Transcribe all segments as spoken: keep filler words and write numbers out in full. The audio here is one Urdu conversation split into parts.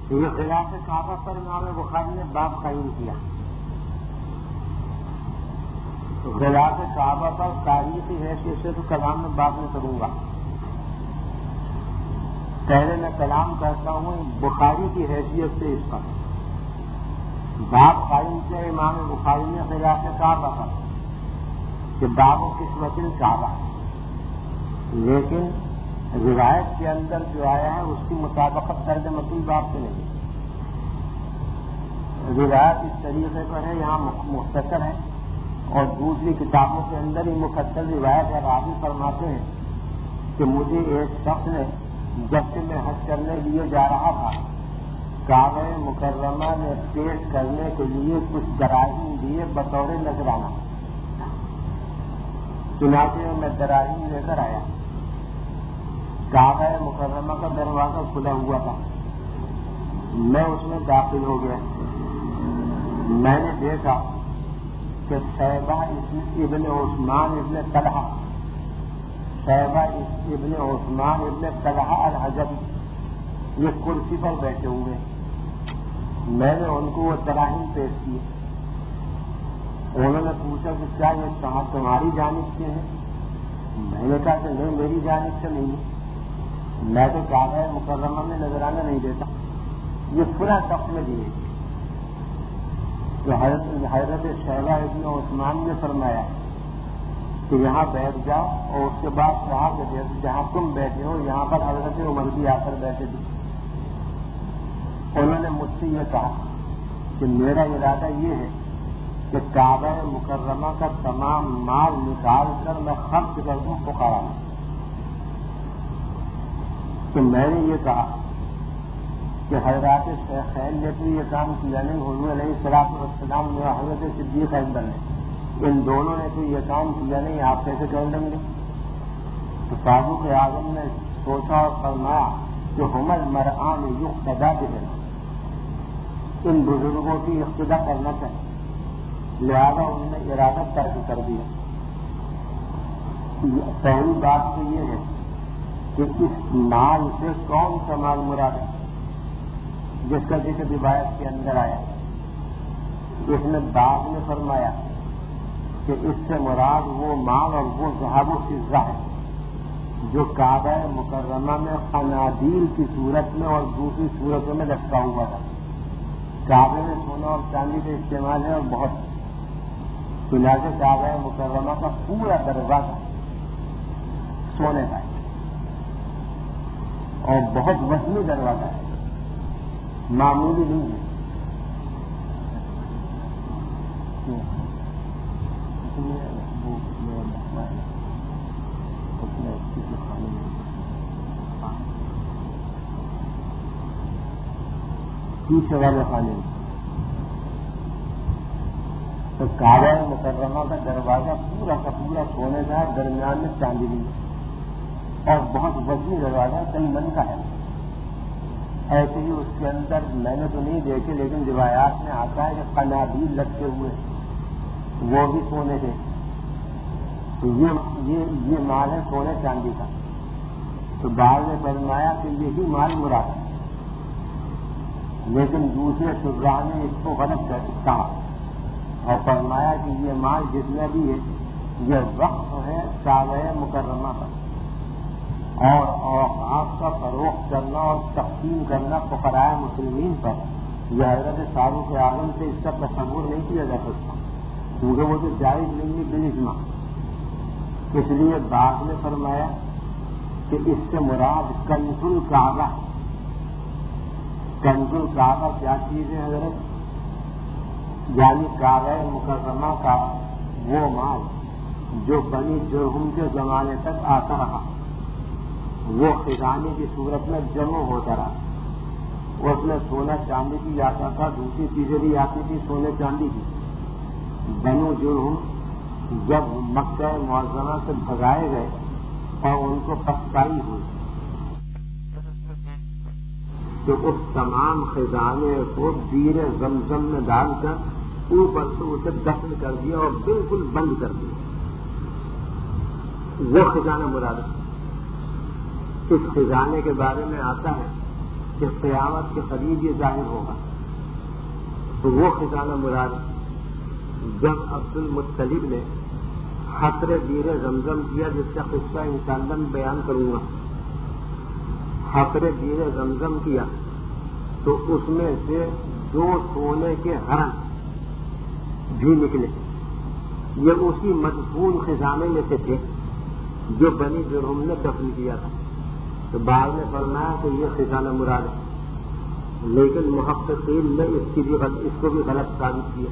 یہ خلاف کعبہ پر امام بخاری نے باب قائم کیا. خلاف کعبہ پر تاریخی حیثیت سے تو کلام میں بات نہیں کروں گا. پہلے میں کلام کرتا ہوں بخاری کی حیثیت سے اس پر. باب قائم کیا امام بخاری نے خلاف کعبہ پر کہ باب و قسمت کعبہ، لیکن روایت کے اندر جو آیا ہے اس کی مطابقت درج متن باب سے نہیں. روایت اس طریقے پر ہے، یہاں مختصر ہے، اور دوسری کتابوں کے اندر ہی مفصل روایت ہے. راوی فرماتے ہیں کہ مجھے ایک شخص نے جب سے میں حج کرنے لیے جا رہا تھا کعبہ مکرمہ میں پیش کرنے کے لیے کچھ دراہیم دیے بطور نذرانہ. چنانچہ میں دراہیم لے کر آیا. کعبہ مکرمہ کا دروازہ کھلا ہوا تھا. میں اس میں داخل ہو گیا. میں نے دیکھا کہ شیبہ ابن عثمان ابن طلحہ شیبہ ابن عثمان ابن طلحہ الحجبی یہ کرسی پر بیٹھے ہوئے. میں نے ان کو وہ دراہیم پیش کیے. انہوں نے پوچھا کہ کیا یہ تمہاری جانب سے ہے؟ میں نے کہا کہ نہیں، میری جانب سے نہیں ہے، میں تو کعبہ مکرمہ میں نذرانہ نہیں دیتا. یہ پورا سخت میں دیے تو حضرت حضرت شیبہ ابن عثمان نے فرمایا کہ یہاں بیٹھ جاؤ، اور اس کے بعد کہا کہ جہاں تم بیٹھے ہو یہاں پر حضرت عمر بھی آ کر بیٹھے تھے. انہوں نے مجھ سے یہ کہا کہ میرا ارادہ یہ ہے کہ کعبہ مکرمہ کا تمام مال نکال کر میں خرچ کر دوں فقراء میں. تو میں نے یہ کہا کہ حضرات شیخین نے تو یہ کام کیا نہیں، حضور علیہ الصلوۃ والسلام نے حضرت صدیق اکبر نے، ان دونوں نے تو یہ کام کیا نہیں، آپ کیسے کر لیں گے؟ تو فاروق اعظم نے سوچا اور فرمایا کہ ہم المرآن یقتدی بہما، ان بزرگوں کی اقتدا کرنا چاہیے. لہذا انہوں نے ارادہ ترک کر دیا. پہلی بات تو یہ ہے کہ اس مال سے کون سا مال مراد ہے جس کا ذکر روایت کے اندر آیا. اس نے بعد میں فرمایا کہ اس سے مراد وہ مال اور وہ ذهب و فضہ ہے جو کعبہ مکرمہ میں قنادیل کی صورت میں اور دوسری صورتوں میں لٹکا ہوا تھا. کعبے میں سونا اور چاندی کا استعمال ہے اور بہت. چنانچہ کعبہ مکرمہ کا پورا دروازہ سونے کا ہے اور بہت وزنی دروازہ ہے، معمولی نہیں ہے. پیچھے والے خانے میں تو کعبہ مکرمہ کا دروازہ پورا کا پورا سونے کا ہے، درمیان میں چاندی بھی ہے اور بہت وزنی دروازہ کئی من کا ہے. ایسے ہی اس کے اندر میں نے تو نہیں دیکھے لیکن روایات میں آتا ہے کہ قنادیل لٹکے ہوئے وہ بھی سونے کے. تو یہ یہ یہ مال ہے سونے چاندی کا. تو بعد میں فرمایا کہ یہی مال مراد ہے، لیکن دوسرے شراح نے اس کو غلط کہا اور فرمایا کہ یہ مال جتنا بھی ہے یہ وقف ہے کعبہ مکرمہ کا، اور اوقاف کا فروخت کرنا اور تقسیم کرنا فقراء مسلمین پر یہ حضرت فاروق اعظم سے اس کا تصور نہیں کیا جا سکتا کیونکہ وہ تو جائز نہیں ہے بالاجماع. اس لیے بعد میں فرمایا کہ اس سے مراد کنز الکعبہ. کنز الکعبہ کیا چیز ہے حضرت؟ یعنی کعبہ مکرمہ کا وہ مال جو بنی جرہم کے زمانے تک آتا رہا، وہ خزانے کی صورت میں جمع ہوتا رہا. اس میں سونا چاندی بھی آتا تھا، دوسری چیزیں بھی آتی تھی سونے چاندی کی. بنو جرہم جب مکہ معظمہ سے بھگائے گئے اور ان کو پسکائی ہوئی تو اس تمام خزانے کو بیر زمزم میں ڈال کر اوپر سے اسے دفن کر دیا اور بالکل بند کر دیا. وہ خزانہ مراد ہے. اس خزانے کے بارے میں آتا ہے کہ قیامت کے قریب یہ ظاہر ہوگا، تو وہ خزانہ مراد جب عبد المطلب نے حسر بیر زمزم کیا، جس کا قصہ انشاءاللہ میں بیان کروں گا. حسر بیر زمزم کیا تو اس میں سے دو سونے کے ہرن بھی نکلے. یہ اسی مدفون خزانے میں سے تھے جو بنی جرہم نے دفن کیا تھا. تو بعد نے فرمایا کہ یہ خزانہ مراد ہے، لیکن محققین نے اس کی بھی اس کو بھی غلط ثابت کیا.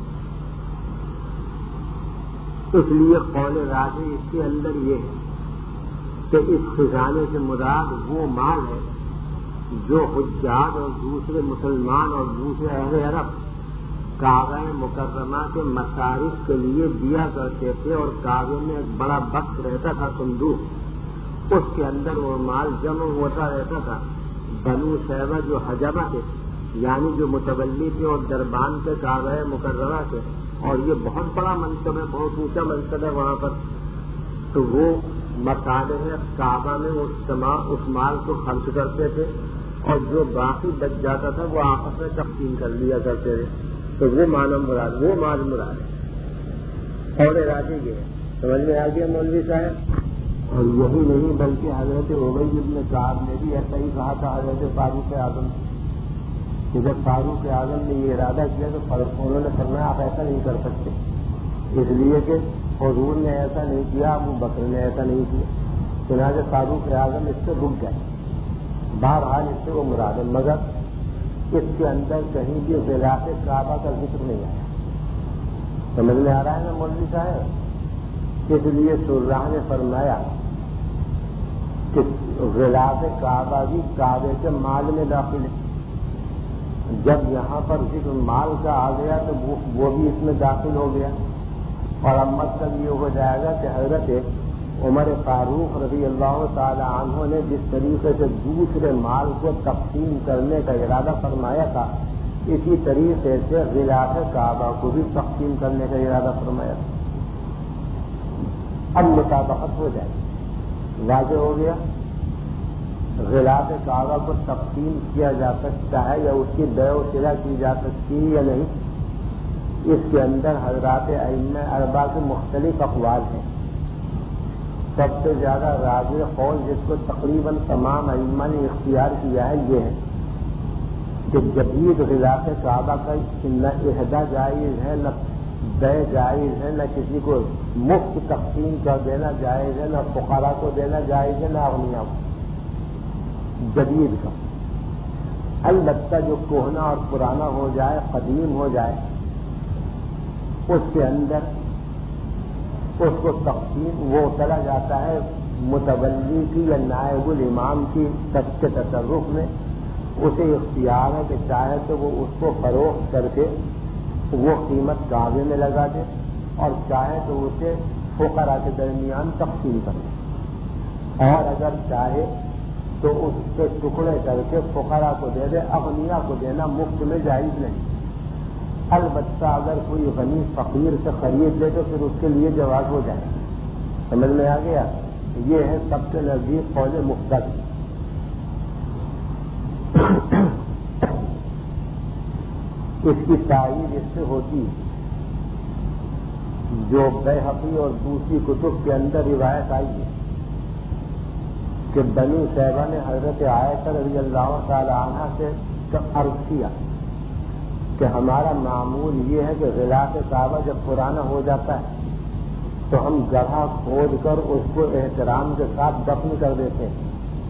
اس لیے قول راجح اس کے اندر یہ ہے کہ اس خزانے سے مراد وہ مال ہے جو حجاج اور دوسرے مسلمان اور دوسرے اہل عرب کعبہ مکرمہ کے مصارف کے لیے دیا کرتے تھے، اور کعبے میں ایک بڑا بکس رہتا تھا، صندوق، اس کے اندر وہ مال جمع ہوتا رہتا تھا. بنو شیبہ جو حجبہ تھے، یعنی جو متولی تھے اور دربان کے کعبہ مکرمہ تھے، اور یہ بہت بڑا منصب ہے، بہت اونچا منصب ہے وہاں پر، تو وہ مصالح کعبہ میں اس تمام اس مال کو خرچ کرتے تھے، اور جو باقی بچ جاتا تھا وہ آپس میں تقسیم کر لیا کرتے تھے. تو وہ مال مراد وہ مال مراد ہے. اور راجی یہ سمجھ میں آ گیا مولوی صاحب. اور یہی نہیں بلکہ حضرت ابی بن کعب نے بھی ایسا ہی کہا تھا حضرت فاروق اعظم کہ جب فاروق اعظم نے یہ ارادہ کیا تو انہوں نے فرمایا آپ ایسا نہیں کر سکتے، اس لیے کہ حضور نے ایسا نہیں کیا، ابو بکر نے ایسا نہیں کیا. چنانچہ فاروق اعظم اس سے رک گئے. بہرحال اس سے وہ مراد ہے، مگر اس کے اندر کہیں بھی غلاف کعبہ کا ذکر نہیں آیا. سمجھ میں آ رہا ہے نا مولوی صاحب؟ اس لیے شراح نے فرمایا کہ غلاف کعبہ بھی کعبے کے مال میں داخل ہے. جب یہاں پر ذکر مال کا آ گیا تو وہ بھی اس میں داخل ہو گیا. اور اب مطلب یہ ہو جائے گا کہ حضرت عمر فاروق رضی اللہ تعالی عنہ نے جس طریقے سے دوسرے مال کو تقسیم کرنے کا ارادہ فرمایا تھا، اسی طریقے سے غلاف کعبہ کو بھی تقسیم کرنے کا ارادہ فرمایا تھا. اب مطابقت ہو جائے گی، واضح ہو گیا. غلاف کعبہ کو تقسیم کیا جا سکتا ہے یا اس کی بیع و شرا کی جا سکتی ہے یا نہیں، اس کے اندر حضرات ائمہ اربعہ کے مختلف اقوال ہیں. سب سے زیادہ راجح قول جس کو تقریباً تمام ائمہ نے اختیار کیا ہے یہ ہے کہ جدید غلاف کعبہ کا نہ عہدہ جائز ہے، نہ بیع جائز ہے، نہ کسی کو مفت تقسیم کر دینا جائز ہے، نہ فقراء کو دینا جائز ہے، نہ اغنیاء کو. جدید کا البتہ جو کوہنا اور پرانا ہو جائے، قدیم ہو جائے، اس کے اندر اس کو تقسیم وہ چلا جاتا ہے متولی کی یا نائب الامام کی سب کے تصرف میں. اسے اختیار ہے کہ چاہے تو وہ اس کو فروخت کر کے وہ قیمت کعبے میں لگا دے، اور چاہے تو اسے فقراء کے درمیان تقسیم کر دے، اور اگر چاہے تو اس کے ٹکڑے کر کے فقراء کو دے دے. اغنیاء کو دینا مفت میں جائز نہیں. البتہ اگر کوئی غنی فقیر سے خرید لے تو پھر اس کے لیے جواز ہو جائے. سمجھ میں آ گیا؟ یہ ہے سب سے نزدیک قول مختصر. اس کی تائید اس سے ہوتی جو بیہقی اور دوسری کتب کے اندر روایت آئی ہے کہ بنی شیبہ نے حضرت عائشہ رضی اللہ تعالی عنہ سے عرض کیا کہ ہمارا معمول یہ ہے کہ غلاف کعبہ جب پرانا ہو جاتا ہے تو ہم گڑھا کھود کر اس کو احترام کے ساتھ دفن کر دیتے ہیں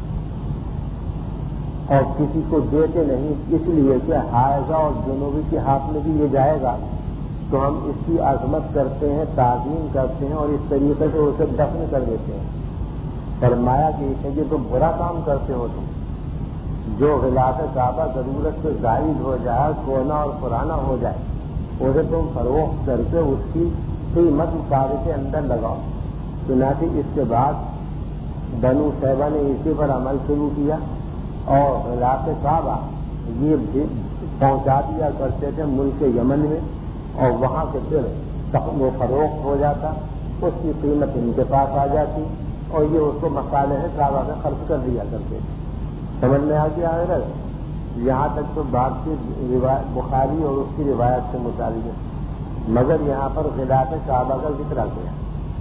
اور کسی کو دیتے نہیں، اس لیے کہ حائضہ اور جنوبی کے ہاتھ میں بھی یہ جائے گا تو ہم اس کی عظمت کرتے ہیں، تعظیم کرتے ہیں اور اس طریقے سے اسے دفن کر دیتے ہیں. فرمایا کہ یہ تو برا کام کرتے ہو تم. جو غلاف کعبہ ضرورت سے زائد ہو جائے، کونا اور پرانا ہو جائے، اسے تم فروخت کر کے اس کی قیمت کعبے کے اندر لگاؤ. چنانچہ اس کے بعد بنو شیبہ نے اسی پر عمل شروع کیا اور غلاف کعبہ یہ پہنچا دیا کرتے تھے ملک یمن میں، اور وہاں سے پھر وہ فروخت ہو جاتا، اس کی قیمت ان کے پاس آ جاتی اور یہ اس کو مصالح کعبہ میں خرچ کر دیا کرتے تھے. سمجھ میں آ گیا حضرت؟ یہاں تک تو بات کی بخاری اور اس کی روایت سے متعلق ہے، مگر یہاں پر خلاف کعبہ کا ذکر آ گیا۔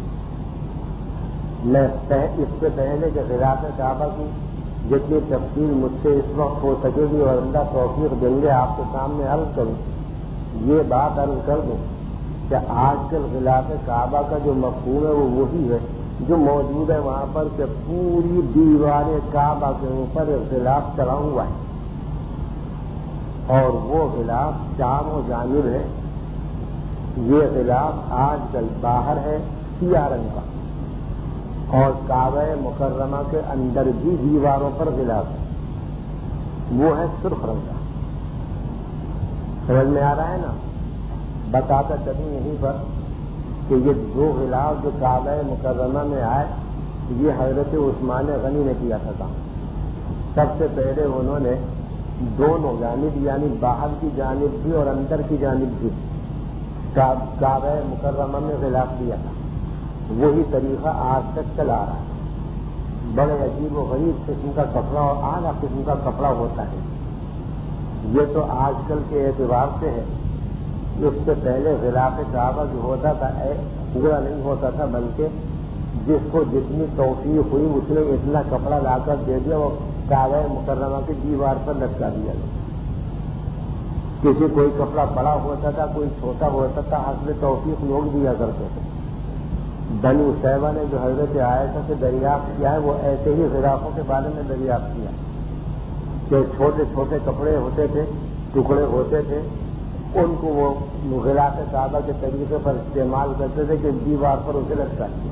میں اس سے پہلے کہ خلاف کعبہ کی جتنی تفصیل مجھ سے اس وقت ہو سکے گی اور اللہ توفیق دیں گے آپ کے سامنے عرض کروں، یہ بات عرض کر دوں کہ آج کل خلاف کعبہ کا جو مفہوم ہے وہ وہی ہے جو موجود ہے وہاں پر کہ پوری دیوار کعبہ کے اوپر غلاف چڑھا ہوا ہے اور وہ غلاف چاروں جانب ہے۔ یہ غلاف آج کل باہر ہے سیاہ رنگ کا اور کعبہ مکرمہ کے اندر بھی دیواروں پر غلاف ہے، وہ ہے سرخ رنگ کا۔ سمجھ میں آ رہا ہے نا؟ بتاتا چلوں یہیں پر کہ یہ دو غلاف جو کعبہ مکرمہ میں آئے یہ حضرت عثمان غنی نے کیا تھا کام۔ سب سے پہلے انہوں نے دونوں جانب یعنی باہر کی جانب بھی اور اندر کی جانب بھی کعبہ مکرمہ میں غلاف دیا تھا۔ وہی طریقہ آج تک چلا رہا ہے۔ بڑے عجیب و غریب قسم کا کپڑا اور اعلیٰ قسم کا کپڑا ہوتا ہے۔ یہ تو آج کل کے اعتبار سے ہے، اس سے پہلے غلاف کعبہ جو ہوتا تھا پورا نہیں ہوتا تھا، بلکہ جس کو جتنی توفیق ہوئی اس نے اتنا کپڑا لا کر دے دیا وہ کعبہ مکرمہ کی دیوار پر لٹکا دیا گیا۔ کسی کوئی کپڑا بڑا ہوتا تھا کوئی چھوٹا ہوتا تھا، حسب توفیق لوگ دیا کرتے تھے۔ بنو شیبہ نے جو حضرت عائشہ سے دریافت کیا ہے وہ ایسے ہی غلافوں کے بارے میں دریافت کیا کہ چھوٹے چھوٹے کپڑے ہوتے تھے، ٹکڑے ہوتے تھے، ان کو وہ غلاف کعبہ کے طریقے پر استعمال کرتے تھے کہ دیوار پر اسے لٹکا دیا۔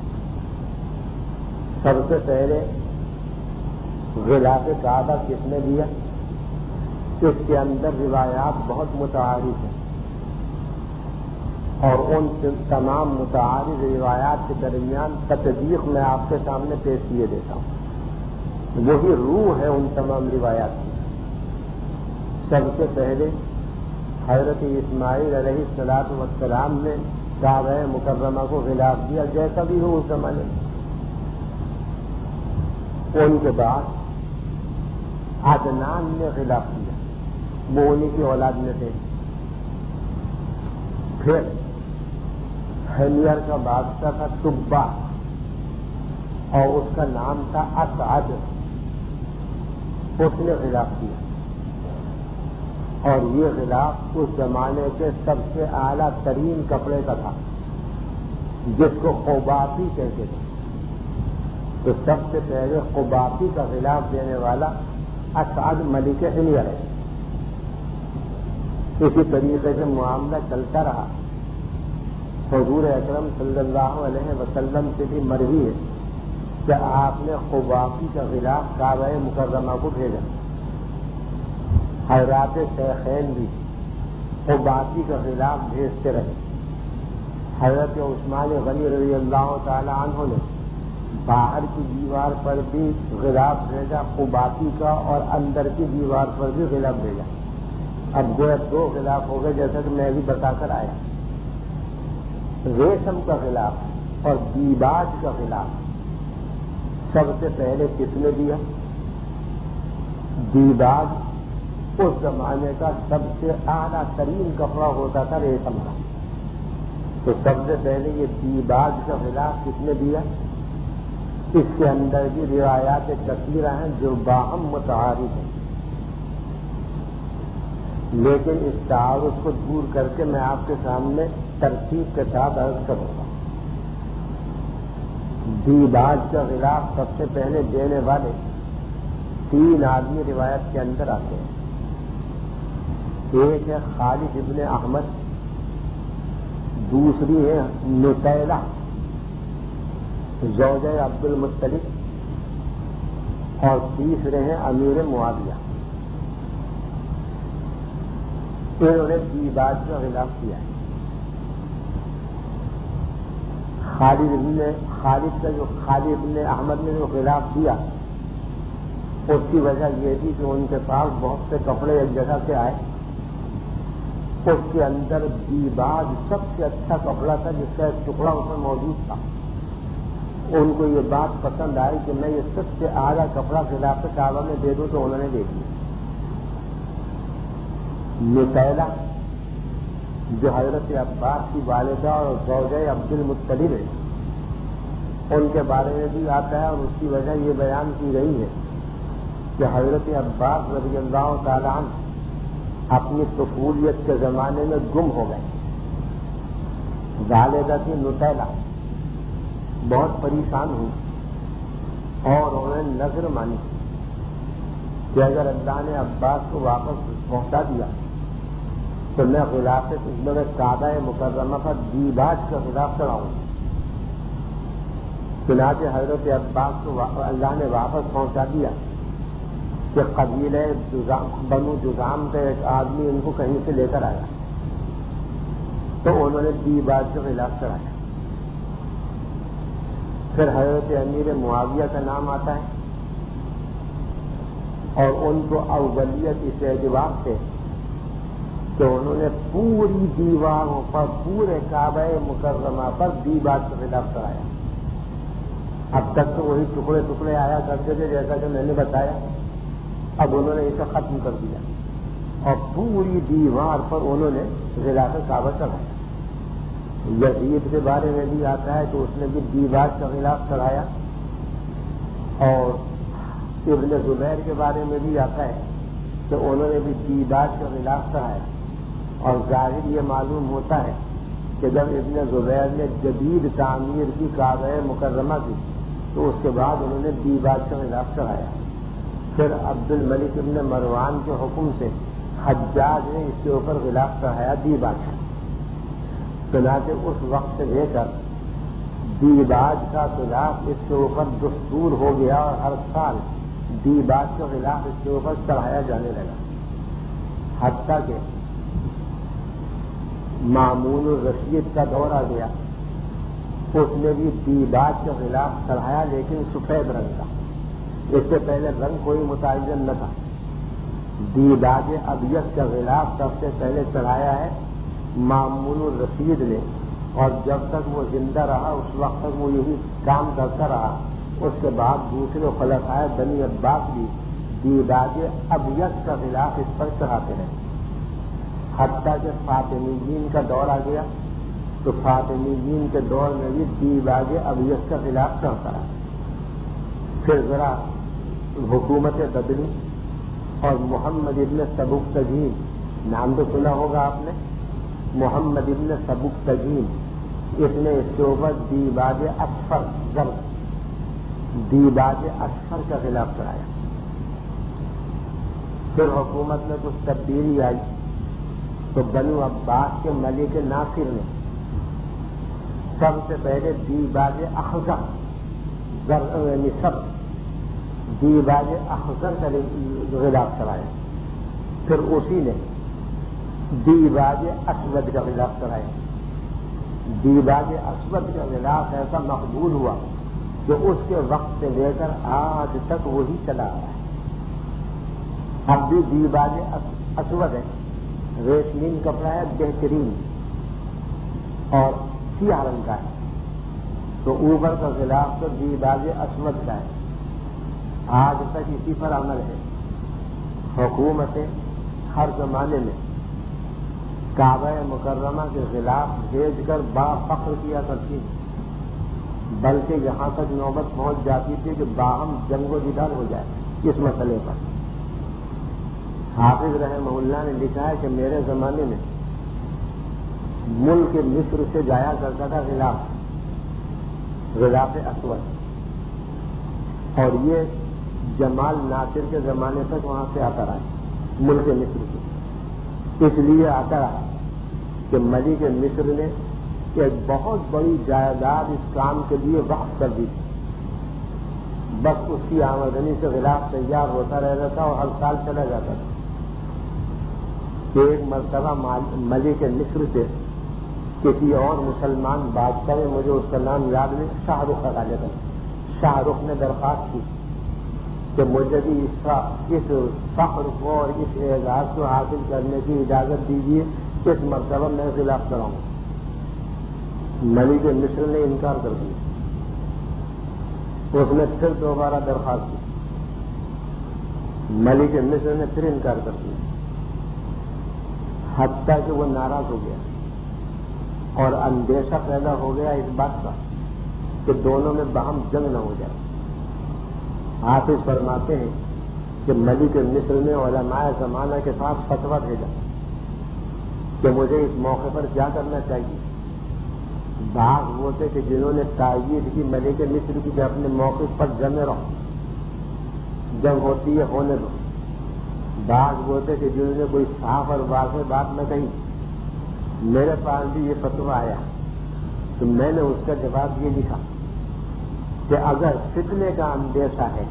سب سے پہلے غلاف کعبہ کس نے دیا؟ اس کے اندر روایات بہت متعارف ہیں اور ان تمام متعارف روایات کے درمیان تطبیق میں آپ کے سامنے پیش کیے دیتا ہوں۔ وہی روح ہے ان تمام روایات کی۔ سب سے پہلے حضرت اسماعیل علیہ الصلاۃ والسلام نے کعبہ مکرمہ کو غلاف دیا، جیسا بھی ہو اس زمانے میں۔ ان کے بعد عدنان نے غلاف دیا، وہ انہی کی اولاد میں تھے۔ پھر حمیر کا بادشاہ تھا تبا اور اس کا نام تھا اسعد، اس نے غلاف دیا اور یہ غلاف اس زمانے کے سب سے اعلیٰ ترین کپڑے کا تھا جس کو قباطی کہتے تھے۔ تو سب سے پہلے قباطی کا غلاف دینے والا اسعد ملک حمیر ہے۔ اسی طریقے سے معاملہ چلتا رہا۔ حضور اکرم صلی اللہ علیہ وسلم سے بھی مروی ہے کہ آپ نے قباطی کا غلاف کعبہ مکرمہ کو بھیجا۔ حضرات شیخین بھی قباطی کا غلاف بھیجتے رہے۔ حضرت عثمان غنی رضی اللہ تعالی عنہ نے باہر کی دیوار پر بھی غلاف بھیجا قباطی کا اور اندر کی دیوار پر بھی غلاف بھیجا۔ اب گویا دو غلاف ہو گئے جیسا کہ میں بھی بتا کر آیا۔ ریشم کا غلاف اور دیباج کا غلاف سب سے پہلے کس نے دیا؟ دیباج اس زمانے کا سب سے اعلیٰ ترین کپڑا ہوتا تھا ریشم کا، تو سب سے پہلے یہ دیباج کا غلاف کس نے دیا؟ اس کے اندر بھی روایات کثیرہ ہیں جو باہم متعارف ہیں، لیکن اس تعارف کو دور کر کے میں آپ کے سامنے ترتیب کے ساتھ عرض کروں گا۔ دیباج کا غلاف سب سے پہلے دینے والے تین آدمی روایت کے اندر آتے ہیں۔ ایک ہے خالد ابن احمد، دوسری ہے نطیلہ زوجہ عبد المطلب، اور تیسرے ہیں امیر معاویہ۔ انہوں نے دیباج کا غلاف کیا ہے۔ خالد ابن خالد کا جو خالد ابن احمد نے جو غلاف دیا اس کی وجہ یہ تھی کہ ان کے پاس بہت سے کپڑے ایک جگہ سے آئے، اس کے اندر دیباج سب سے اچھا کپڑا تھا جس کا ایک ٹکڑا اس میں موجود تھا۔ ان کو یہ بات پسند آئی کہ میں یہ سب سے اعلیٰ کپڑا خلاف کعبہ میں دے دوں، تو انہوں نے دے دیا۔ نطیلہ جو حضرت عباس کی والدہ اور زوجہ عبد المطلب ہے، ان کے بارے میں بھی آتا ہے، اور اس کی وجہ یہ بیان کی گئی ہے کہ حضرت عباس رضی اللہ تعالیٰ عنہ اپنی طفولیت کے زمانے میں گم ہو گئے. والدہ کی نطیلہ بہت پریشان ہوئی اور انہوں نے نظر مانی کہ اگر اللہ نے عباس کو واپس پہنچا دیا تو میں خلافت میں کعبہ مکرمہ پر دیباج کا خلاف چڑھاؤں. چنانچہ حضرت عباس کو اللہ نے واپس پہنچا دیا کہ قبیلہ بنو جذام کا ایک آدمی ان کو کہیں سے لے کر آیا تو انہوں نے دیباج کے خلاف چڑھایا. پھر حضرت امیر معاویہ کا نام آتا ہے اور ان کو اولیت اس اعتبار سے کہ انہوں نے پوری دیواروں پر پورے کعبہ مکرمہ پر دیباج کے خلاف چڑھایا. اب تک تو وہی ٹکڑے ٹکڑے آیا کرتے تھے جیسا کہ میں نے بتایا، اب انہوں نے اسے ختم کر دیا اور پوری دیوار پر انہوں نے غلاف کعبہ چڑھایا. یزید کے بارے میں بھی آتا ہے کہ اس نے بھی دیباج کا غلاف چڑھایا، اور ابن زبیر کے بارے میں بھی آتا ہے کہ انہوں نے بھی دیباج کا غلاف چڑھایا. اور ظاہر یہ معلوم ہوتا ہے کہ جب ابن زبیر نے جدید تعمیر کی کعبہ مکرمہ کی تو اس کے بعد انہوں نے دیباج کا غلاف چڑھایا. پھر عبد الملک ابن مروان کے حکم سے حجاج نے اس کے اوپر غلاف چڑھایا دیباج. چنانچہ اس وقت سے لے کر دیباج کا غلاف اس کے اوپر دستور ہو گیا اور ہر سال دیباج کا غلاف اس کے اوپر چڑھایا جانے لگا، حتیٰ کہ مامون الرشید کا دور آ گیا. اس نے بھی دیباج کا غلاف چڑھایا لیکن سفید رنگ کا. اس سے پہلے رنگ کوئی متعین نہ تھا. دیباج ابیض کا غلاف سب سے پہلے چڑھایا ہے مامون الرشید نے، اور جب تک وہ زندہ رہا اس وقت تک وہ یہی کام کرتا رہا. اس کے بعد دوسرے خلفائے بنی عباس بھی دیباج ابیض کا غلاف اس پر چڑھاتے رہے، حتیٰ کہ فاطمیین کا دور آ گیا تو فاطمیین کے دور میں بھی دیباج ابیض کا غلاف چڑھتا رہا. پھر ذرا حکومت بدنی اور محمد ابن سبکتگین، نام تو سنا ہوگا آپ نے، محمد ابن سبکتگین، اس نے اس کے اوپر دیباج اصفر زرد دیباج اصفر کا خلاف چڑھایا. پھر حکومت میں کچھ تبدیلی آئی تو بنو عباس کے ملک ناصر نے سب سے پہلے دیباج اخضر یعنی سب دیباج اخضر کا غلاف چڑھایا. پھر اسی نے دیباج اسود کا غلاف چڑھایا. دیباج اسود کا غلاف ایسا مقبول ہوا جو اس کے وقت سے لے کر آج تک وہی چلا رہا ہے. اب بھی دیباج اسود ہے، ریشمین کپڑا ہے بہترین اور سیاہ رنگ کا ہے، تو اوپر کا غلاف تو دیباج اسود کا ہے. آج تک اسی پر عمل ہے. حکومتیں ہر زمانے میں کعبہ مکرمہ کے غلاف بھیج کر بڑا فخر کیا کرتی ہیں، بلکہ یہاں تک نوبت پہنچ جاتی تھی کہ باہم جنگ و جدال ہو جائے اس مسئلے پر. حافظ رحمہ اللہ نے لکھا ہے کہ میرے زمانے میں ملک مصر سے جایا کرتا تھا غلاف غلاف اسود، اور یہ جمال ناصر کے زمانے تک وہاں سے آتا رہا ملک مصر سے. اس لیے آتا رہا کہ ملک مصر نے ایک بہت بڑی جائیداد اس کام کے لیے وقف کر دی تھی. بس اس کی آمدنی سے غلاف تیار ہوتا رہتا تھا اور ہر سال چلا جاتا تھا. ایک مرتبہ ملک مصر سے کسی اور مسلمان بادشاہ نے، مجھے اس کا نام یاد نہیں، شاہ رخ کا غالب ہے، شاہ رخ نے درخواست کی کہ مجھے بھی اس فخر کو اور اس اعزاز کو حاصل کرنے کی اجازت دیجیے، اس مرتبہ میں خلاف کراؤں. ملک مصر نے انکار کر دیا. اس نے پھر دوبارہ درخواست کی، ملک مصر نے پھر انکار کر دیا. حتیٰ کہ وہ ناراض ہو گیا اور اندیشہ پیدا ہو گیا اس بات کا کہ دونوں میں باہم جنگ نہ ہو جائے۔ حافظ فرماتے ہیں کہ ملک مصر نے علماء زمانہ کے پاس فتویٰ بھیجا کہ مجھے اس موقع پر کیا کرنا چاہیے۔ بعض وہ تھے کہ جنہوں نے تائید کی ملک مصر کی کہ اپنے موقف پر جمے رہو، جنگ ہوتی ہے ہونے دو۔ بعض وہ تھے کہ جنہوں نے کوئی صاف اور واضح بات نہ کہی۔ میرے پاس بھی یہ فتویٰ آیا تو میں نے اس کا جواب یہ لکھا کہ اگر فتنے کا اندیشہ ہے،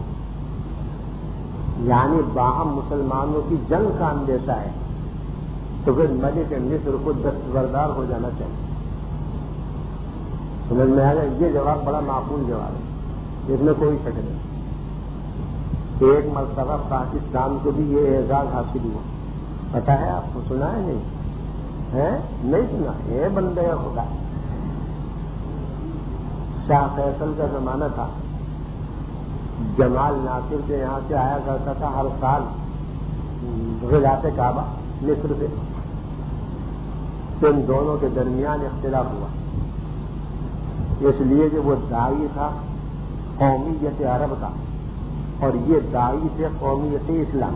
یعنی باہم مسلمانوں کی جنگ کا اندیشہ ہے، تو پھر ملک مصر کو دستبردار ہو جانا چاہیے۔ سمجھ میں آ گیا؟ یہ جواب بڑا معقول جواب ہے، اس میں کوئی شک نہیں۔ ایک مرتبہ پاکستان کو بھی یہ اعزاز حاصل ہوا، پتا ہے آپ کو؟ سنا ہے نہیں ہے؟ نہیں سنا؟ یہ بندے خدا شاہ فیصل کا زمانہ تھا، جمال ناصر کے یہاں سے آیا کرتا تھا ہر سال غلاف کعبہ مصر سے، ان دونوں کے درمیان اختلاف ہوا، اس لیے کہ وہ داعی تھا قومیت عرب کا اور یہ داعی تھے قومیت اسلام۔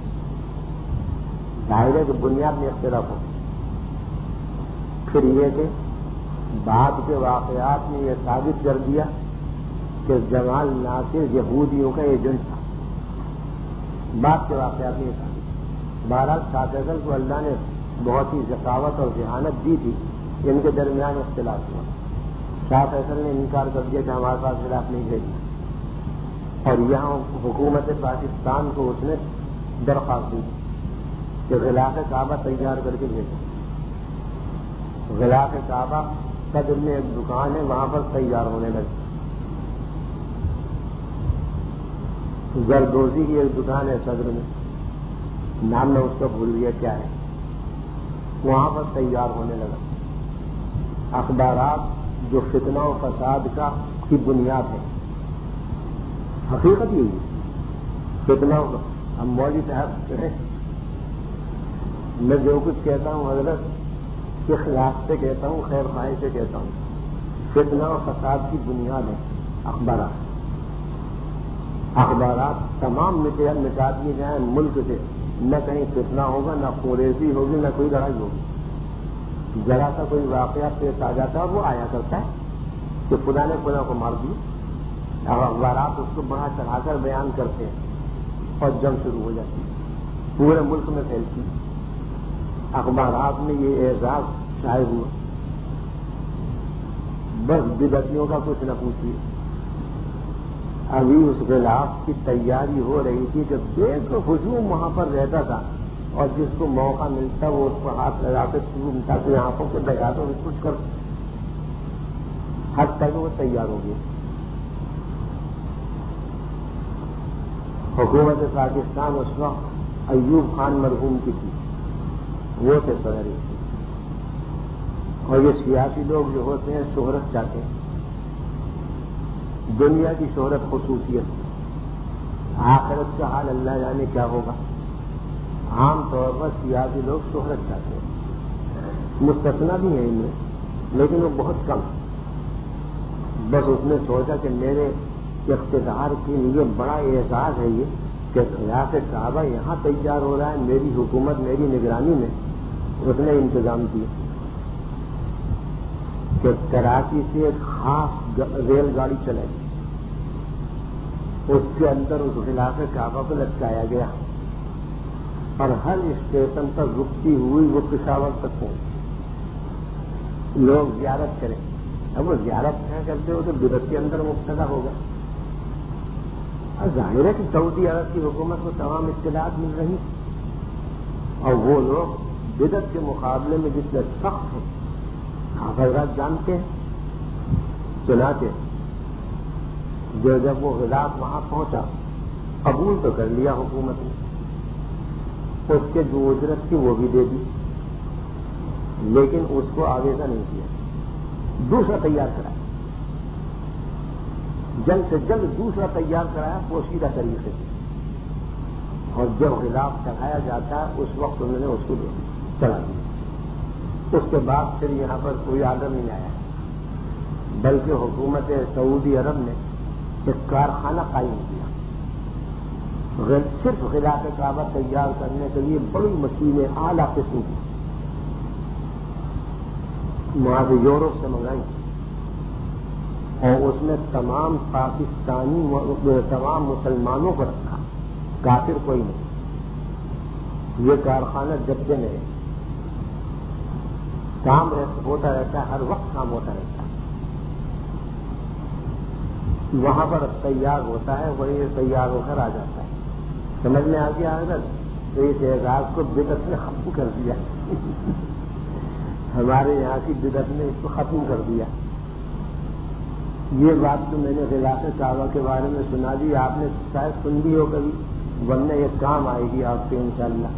دائرے کی بنیاد میں اختلاف ہو۔ پھر یہ کہ بعد کے واقعات نے یہ ثابت کر دیا کہ جمال ناصر یہودیوں کا ایجنٹ تھا۔ بعد کے واقعات نے یہ ثابت، بہرحال شاہ فیصل کو اللہ نے بہت ہی ذکاوت اور ذہانت دی تھی، ان کے درمیان اختلاف ہوا۔ شاہ فیصل نے انکار کر دیا کہ ہمارے پاس خلاف نہیں بھیجی، اور یہاں حکومت پاکستان کو اس نے درخواست دی کہ غلاف کعبہ تیار کر کے بھیجو۔ غلاف کعبہ صدر میں ایک دکان ہے، وہاں پر تیار ہونے لگی۔ زردوزی کی ایک دکان ہے صدر میں، نام میں اس کا بھول گیا کیا ہے، وہاں پر تیار ہونے لگا۔ اخبارات جو فتنہ و فساد کا کی بنیاد ہے، حقیقت یہی ہے فتنہ و ہم مولوی صاحب میں جو کچھ کہتا ہوں حضرت کے خلاف سے کہتا ہوں، خیر خواہی سے کہتا ہوں، فتنہ و فساد کی بنیاد ہے اخبارات۔ اخبارات تمام مٹا دیے جائیں ملک سے، نہ کہیں فتنہ ہوگا، نہ خوریزی ہوگی، نہ کوئی لڑائی ہوگی۔ ذرا سا کوئی واقعہ پیش آ جاتا ہے اور وہ آیا کرتا ہے کہ خدا نے خدا کو مار دیا، اور اخبارات اس کو بڑا چڑھا کر بیان کرتے ہیں اور جنگ شروع ہو جاتی ہے، پورے ملک میں پھیلتی ہے۔ اخبارات میں یہ اعزاز شائع ہوا، بس بدعتیوں کا کچھ نہ پوچھیے۔ ابھی اس غلاف کی تیاری ہو رہی تھی کہ بے ہجوم وہاں پر رہتا تھا، اور جس کو موقع ملتا وہ اس کو ہاتھ لگا کے چومتا کہ آنکھوں کو لگا دو کچھ کر، حد تک وہ تیار ہو گئی۔ حکومت پاکستان اس وقت ایوب خان مرحوم کی تھی، وہ تھے صدر۔ اور یہ سیاسی لوگ جو ہوتے ہیں شہرت چاہتے ہیں، دنیا کی شہرت خصوصیت، آخرت کا حال اللہ جانے کیا ہوگا۔ عام طور پر سیاسی لوگ شہرت چاہتے ہیں، مستثنا بھی ہیں ان میں، لیکن وہ بہت کم۔ بس اس نے سوچا کہ میرے اقتدار کے لیے بڑا اعزاز ہے یہ کہ غلاف کعبہ یہاں تیار ہو رہا ہے، میری حکومت میری نگرانی میں۔ اس نے انتظام کیا کہ کراچی سے ایک خاص ریل گاڑی چلائی، اس کے اندر اس غلاف کعبہ کو لٹکایا گیا، اور ہر اسٹیشن پر رکتی ہوئی وہ پشاور تک پہنچی، لوگ زیارت کریں۔ اب وہ زیارت کیا کرتے ہو تو بدعت کے اندر مبتلا ہوگا۔ ظاہر ہے کہ سعودی عرب کی حکومت کو تمام اطلاعات مل رہی، اور وہ لوگ بدعت کے مقابلے میں جتنے سخت ہیں آپ حضرات جانتے ہیں۔ چنانچہ جو جب وہ غلاف وہاں پہنچا، قبول تو کر لیا حکومت نے، اس کے جو اجرت تھی وہ بھی دے دی، لیکن اس کو آویزہ نہیں کیا، دوسرا تیار کرایا، جلد سے جلد دوسرا تیار کرایا پوشیدہ طریقے سے، اور جب غلاف چڑھایا جاتا ہے اس وقت انہوں نے اس کو دے دیا۔ چلا دیا. اس کے بعد پھر یہاں پر کوئی آدم نہیں آیا، بلکہ حکومت سعودی عرب نے ایک کارخانہ قائم کیا صرف غلاف کعبہ تیار کرنے کے لیے. بڑی مشینیں اعلیٰ قسم کی وہاں سے یورپ سے منگائی، اور اس میں تمام پاکستانی تمام مسلمانوں کو رکھا، کافر کوئی نہیں. یہ کارخانہ جدے میں ہے، کام ہوتا رہتا ہے، ہر وقت کام ہوتا رہتا ہے. وہاں پر تیار ہوتا ہے، وہی تیار ہو کر آ جاتا ہے. سمجھ میں آ گیا اگر تو اس اعزاز کو بدعت نے ختم کر دیا. ہمارے یہاں کی بدعت نے اس کو ختم کر دیا. یہ بات تو میں نے غلاف کعبہ کے بارے میں سنا دی، آپ نے شاید سن بھی ہو کبھی، ورنہ یہ کام آئے گی آپ کے انشاءاللہ.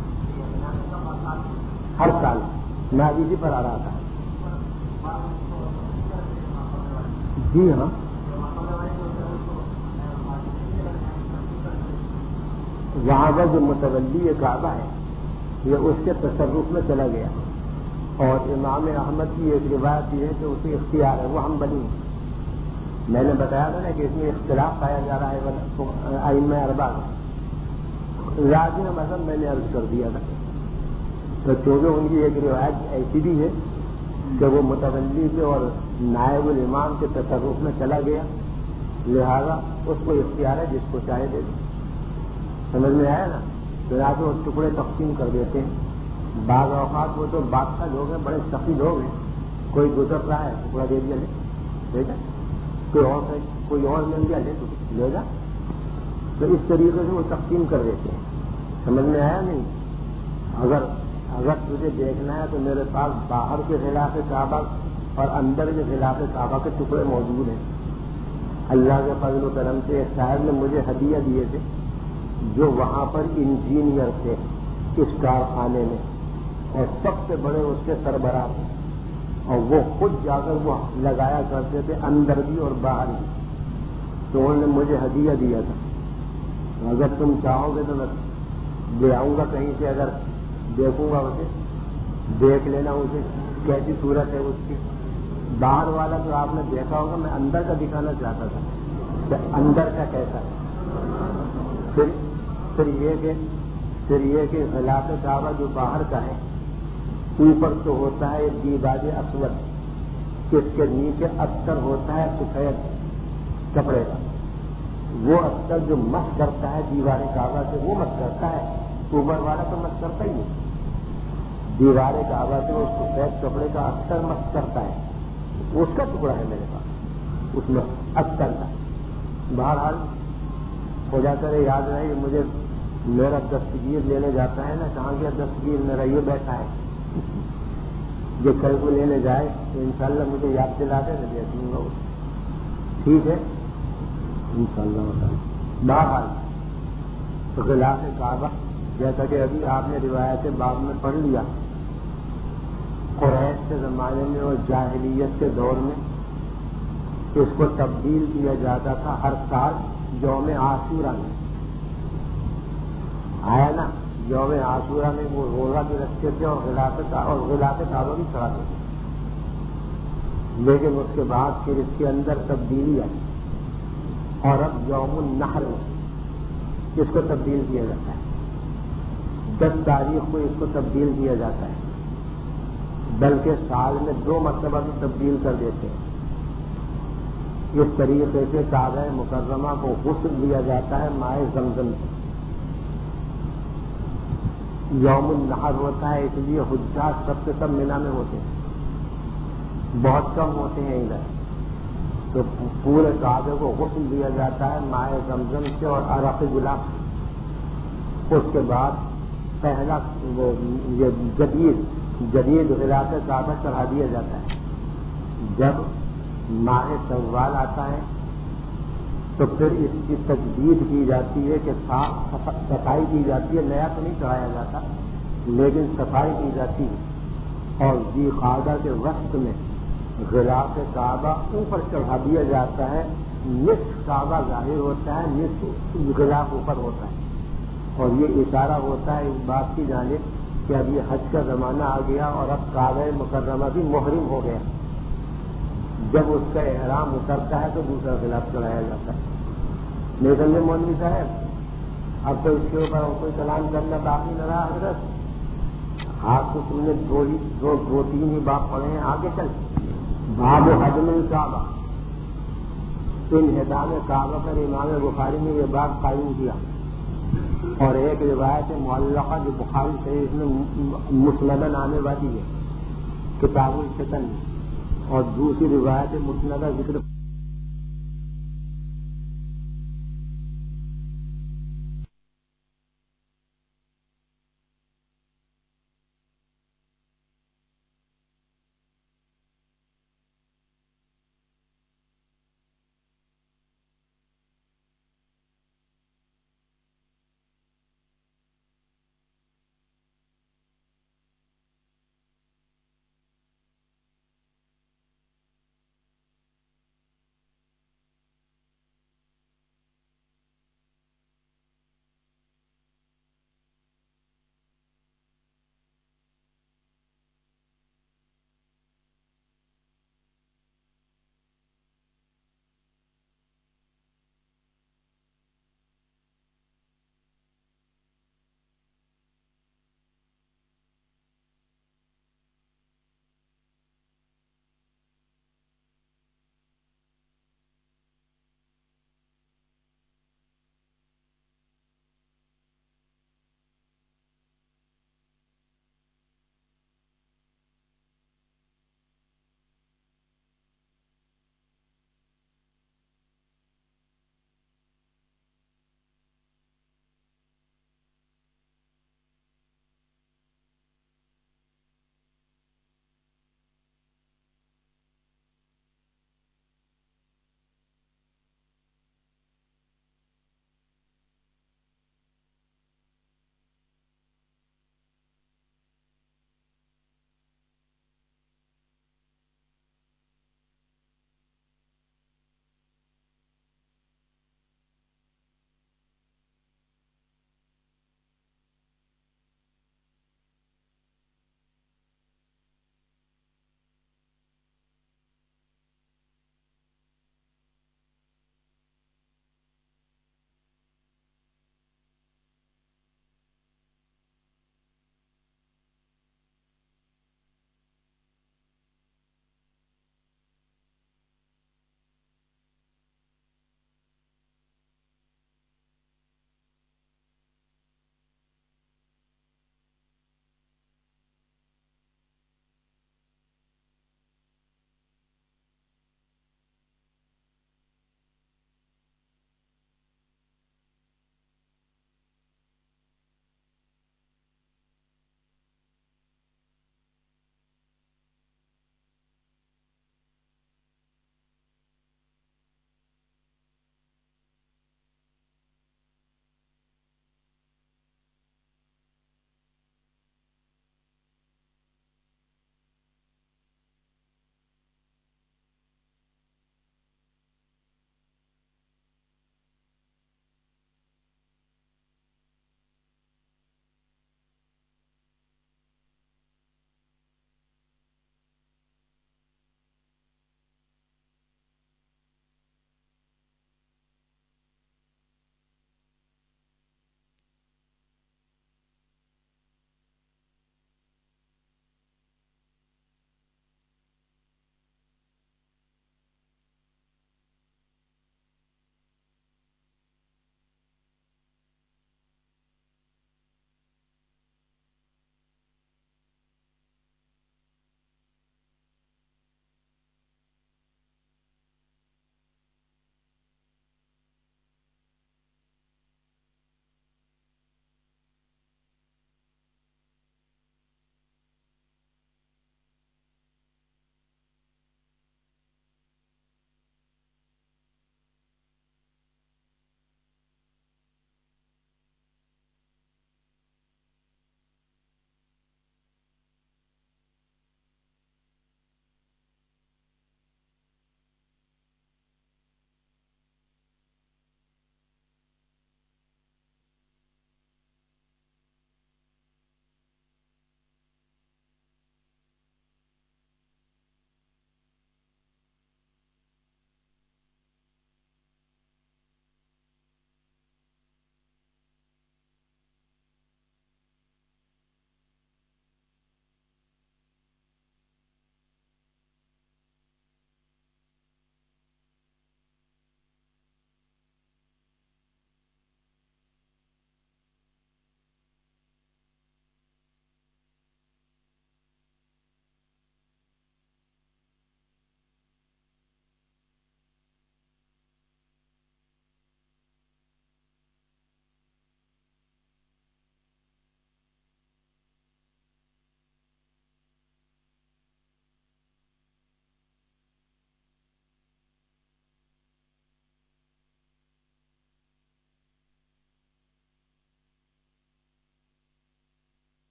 ہر سال میں ابھی اسی پر آ رہا تھا. جی ہاں، وہاں پر جو متولی کعبہ ہے یہ اس کے تصرف میں چلا گیا. اور امام احمد کی ایک روایت یہ ہے کہ اسے اختیار ہے، وہ ہم بنی. میں نے بتایا تھا نا کہ اس میں اختلاف پایا جا رہا ہے ائمہ اربعہ میں. راجح مذہب میں نے عرض کر دیا تھا، تو چونکہ ان کی ایک روایت ایسی بھی ہے کہ وہ متولی کے اور نائب الامام کے تصرف میں چلا گیا، لہذا اس کو اختیار ہے جس کو چاہے دے دے. سمجھ میں آیا نا؟ تو یا تو ٹکڑے تقسیم کر دیتے ہیں. بعض اوقات وہ تو بادشاہ لوگ ہیں، بڑے سخی لوگ ہیں، کوئی گزر رہا ہے ٹکڑا دے دیا، لے جا. کوئی اور کوئی اور مل گیا لے تو لے جا. تو اس طریقے سے وہ تقسیم کر دیتے ہیں. سمجھ میں آیا نہیں؟ اگر اگر تجھے دیکھنا ہے تو میرے پاس باہر کے خلاف کعبہ اور اندر کے خلاف کعبہ کے ٹکڑے موجود ہیں. اللہ کے فضل و کرم سے ایک صاحب نے مجھے ہدیہ دیے تھے جو وہاں پر انجینئر تھے اس کارخانے میں، اور سب سے بڑے اس کے سربراہ تھے، اور وہ خود جا کر وہ لگایا کرتے تھے اندر بھی اور باہر بھی. تو انہوں نے مجھے ہدیہ دیا تھا. اگر تم چاہو گے تو میں لے آؤں گا کہیں سے، اگر دیکھوں گا اسے، دیکھ لینا اسے کیسی صورت ہے اس کی. باہر والا تو آپ نے دیکھا ہوگا، میں اندر کا دکھانا چاہتا تھا کہ اندر کا کیسا ہے. پھر پھر یہ کہ پھر یہ کہ غلاف کعبہ جو باہر کا ہے اوپر تو ہوتا ہے ایک دیباج اسود، اس کے نیچے استر ہوتا ہے سفید کپڑے کا. وہ استر جو مس کرتا ہے دیوار کعبہ سے وہ مس کرتا ہے، اوپر والا تو مس کرتا ہی نہیں. دیوار کعبہ سے اس سفید کپڑے کا استر مس کرتا ہے، اس کا ٹکڑا ہے میرے پاس، اس میں استر کا. بہرحال ہو جاتا ہے، یاد رہے مجھے میرا دستگیر لینے جاتا ہے نا، کہاں گیا دستگیر میرا، یہ بیٹھا ہے. جو کل کو لینے جائے تو انشاءاللہ مجھے یاد دلا دے میں دیکھ لوں گا. ٹھیک ہے انشاءاللہ ہوتا ہے. بہرحال غلاف کعبہ جیسا کہ ابھی آپ نے روایت باب میں پڑھ لیا، قریش کے زمانے میں اور جاہلیت کے دور میں اس کو تبدیل کیا جاتا تھا ہر سال یوم عاشورہ میں. آیا نا، یوم عاشورہ میں وہ روزہ بھی رکھتے تھے اور غلاف اور غلاف کعبہ بھی چڑھاتے تھے. لیکن اس کے بعد پھر اس کے اندر تبدیلی آئی، اور اب یوم النحر میں اس کو تبدیل کیا جاتا ہے. دس تاریخ کو اس کو تبدیل کیا جاتا ہے، بلکہ سال میں دو مرتبہ بھی تبدیل کر دیتے ہیں. اس طریقے سے کعبہ مکرمہ کو غسل دیا جاتا ہے مائع زمزم سے. یوم النحر ہوتا ہے، اس لیے حجاج سب سے سب مینا میں ہوتے ہیں، بہت کم ہوتے ہیں ادھر. تو پورے کعبے کو غسل دیا جاتا ہے مائع زمزم سے اور عرق گلاب سے. اس کے بعد پہلا وہ جدید جدید غلاف کعبہ چڑھا دیا جاتا ہے. جب ماہ شوال آتا ہے تو پھر اس کی تجدید کی جاتی ہے کہ صاف صفائی کی جاتی ہے. نیا تو نہیں چڑھایا جاتا لیکن صفائی کی جاتی ہے، اور ذی قعدہ کے وقت میں غلاف کعبہ اوپر چڑھا دیا جاتا ہے. نصف کعبہ ظاہر ہوتا ہے، نصف غلاف اوپر ہوتا ہے. اور یہ اشارہ ہوتا ہے اس بات کی جانب کہ اب یہ حج کا زمانہ آ گیا اور اب کعبہ مکرمہ بھی محرم ہو گیا. جب اس کا احرام اترتا ہے تو دوسرا خلاف چڑھایا جاتا ہے. نہیں سمجھے مولوی صاحب؟ اب تو اس کے اوپر کوئی کلام کرنا باقی نہ رہا. حضرت آپ کو تم نے دو ہی دو دو تین ہی باپ پڑھے ہیں. آگے چل باب حجم الکعبہ، انہدام کعبہ پر امام بخاری نے یہ باب قائم کیا. اور ایک روایت معلقہ جو بخاری شریف میں مسندن آنے والی ہے کتاب الفتن، اور دوسری روایت مسندہ ذکر